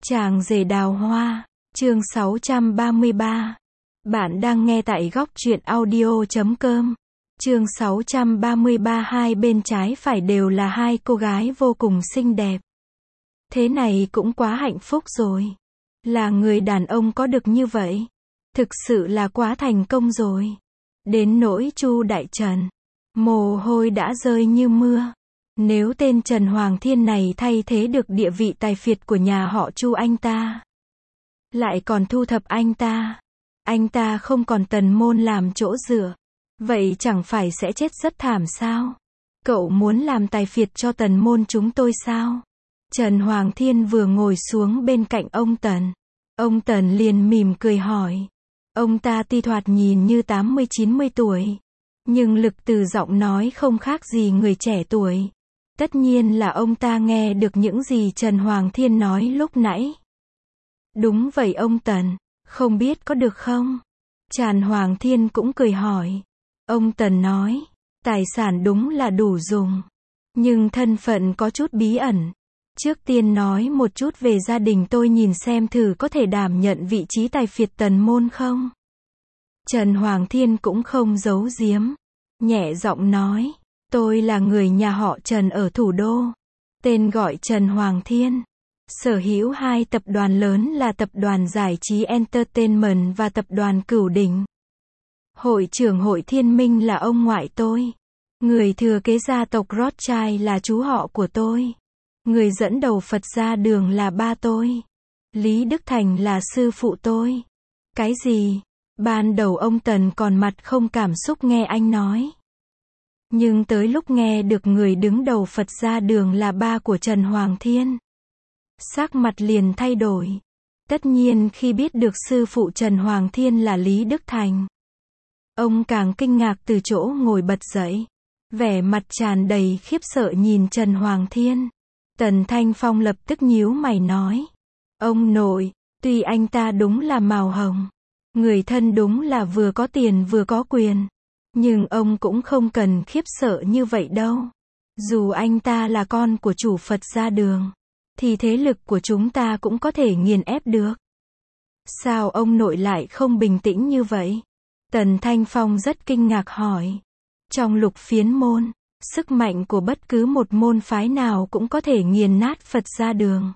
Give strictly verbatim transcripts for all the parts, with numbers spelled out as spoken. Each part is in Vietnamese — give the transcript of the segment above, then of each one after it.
Chàng rể đào hoa, chương sáu trăm ba mươi ba. Bạn đang nghe tại góc truyện audio chấm com. Chương sáu trăm ba mươi ba. Hai bên trái phải đều là hai cô gái vô cùng xinh đẹp. Thế này cũng quá hạnh phúc rồi. Là người đàn ông có được như vậy. Thực sự là quá thành công rồi. Đến nỗi Chu Đại Trần. Mồ hôi đã rơi như mưa. Nếu tên Trần Hoàng Thiên này thay thế được địa vị tài phiệt của nhà họ Chu anh ta, lại còn thu thập anh ta, anh ta không còn Tần Môn làm chỗ dựa, vậy chẳng phải sẽ chết rất thảm sao? Cậu muốn làm tài phiệt cho Tần Môn chúng tôi sao? Trần Hoàng Thiên vừa ngồi xuống bên cạnh ông Tần. Ông Tần liền mỉm cười hỏi. Ông ta tuy thoạt nhìn như tám mươi chín mươi tuổi, nhưng lực từ giọng nói không khác gì người trẻ tuổi. Tất nhiên là ông ta nghe được những gì Trần Hoàng Thiên nói lúc nãy. Đúng vậy ông Tần, không biết có được không? Trần Hoàng Thiên cũng cười hỏi. Ông Tần nói, tài sản đúng là đủ dùng, nhưng thân phận có chút bí ẩn. Trước tiên nói một chút về gia đình tôi nhìn xem thử có thể đảm nhận vị trí tài phiệt Tần Môn không? Trần Hoàng Thiên cũng không giấu giếm, nhẹ giọng nói. Tôi là người nhà họ Trần ở thủ đô, tên gọi Trần Hoàng Thiên, sở hữu hai tập đoàn lớn là tập đoàn Giải trí Entertainment và tập đoàn Cửu Đỉnh. Hội trưởng hội Thiên Minh là ông ngoại tôi, người thừa kế gia tộc Rothschild là chú họ của tôi, người dẫn đầu Phật ra đường là ba tôi, Lý Đức Thành là sư phụ tôi. Cái gì? Ban đầu ông Tần còn mặt không cảm xúc nghe anh nói. Nhưng tới lúc nghe được người đứng đầu Phật ra đường là ba của Trần Hoàng Thiên, sắc mặt liền thay đổi. Tất nhiên khi biết được sư phụ Trần Hoàng Thiên là Lý Đức Thành, ông càng kinh ngạc từ chỗ ngồi bật dậy, vẻ mặt tràn đầy khiếp sợ nhìn Trần Hoàng Thiên. Tần Thanh Phong lập tức nhíu mày nói, ông nội, tuy anh ta đúng là màu hồng, người thân đúng là vừa có tiền vừa có quyền, nhưng ông cũng không cần khiếp sợ như vậy đâu. Dù anh ta là con của chủ Phật ra đường, thì thế lực của chúng ta cũng có thể nghiền ép được. Sao ông nội lại không bình tĩnh như vậy? Tần Thanh Phong rất kinh ngạc hỏi. Trong Lục Phiến môn, sức mạnh của bất cứ một môn phái nào cũng có thể nghiền nát Phật ra đường.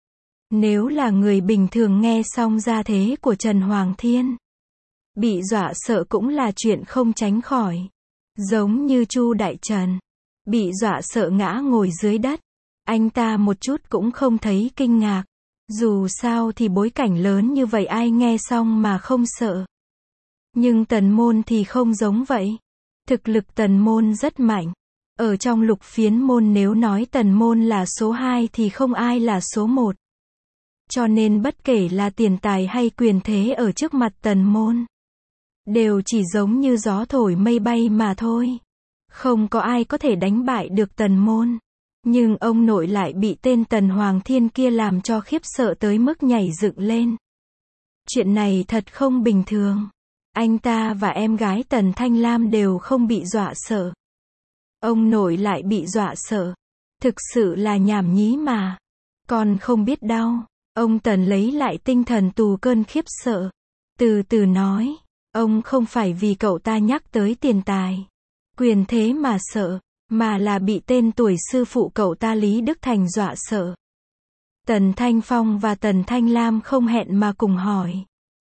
Nếu là người bình thường nghe xong gia thế của Trần Hoàng Thiên, bị dọa sợ cũng là chuyện không tránh khỏi. Giống như Chu Đại Trần, bị dọa sợ ngã ngồi dưới đất, anh ta một chút cũng không thấy kinh ngạc. Dù sao thì bối cảnh lớn như vậy ai nghe xong mà không sợ. Nhưng Tần Môn thì không giống vậy. Thực lực Tần Môn rất mạnh. Ở trong Lục Phiến môn nếu nói Tần Môn là số hai thì không ai là số một. Cho nên bất kể là tiền tài hay quyền thế ở trước mặt Tần Môn, đều chỉ giống như gió thổi mây bay mà thôi. Không có ai có thể đánh bại được Tần Môn. Nhưng ông nội lại bị tên Tần Hoàng Thiên kia làm cho khiếp sợ tới mức nhảy dựng lên. Chuyện này thật không bình thường. Anh ta và em gái Tần Thanh Lam đều không bị dọa sợ. Ông nội lại bị dọa sợ. Thực sự là nhảm nhí mà. Con không biết đau. Ông Tần lấy lại tinh thần tù cơn khiếp sợ. Từ từ nói. Ông không phải vì cậu ta nhắc tới tiền tài, quyền thế mà sợ, mà là bị tên tuổi sư phụ cậu ta Lý Đức Thành dọa sợ. Tần Thanh Phong và Tần Thanh Lam không hẹn mà cùng hỏi.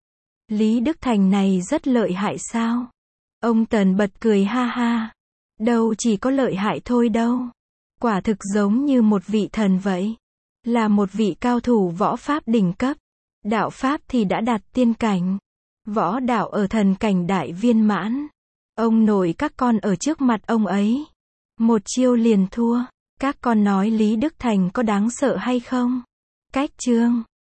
Lý Đức Thành này rất lợi hại sao? Ông Tần bật cười ha ha. Đâu chỉ có lợi hại thôi đâu. Quả thực giống như một vị thần vậy. Là một vị cao thủ võ pháp đỉnh cấp. Đạo pháp thì đã đạt tiên cảnh. Võ đạo ở thần cảnh đại viên mãn. Ông nội các con ở trước mặt ông ấy, một chiêu liền thua. Các con nói Lý Đức Thành có đáng sợ hay không? Cách chương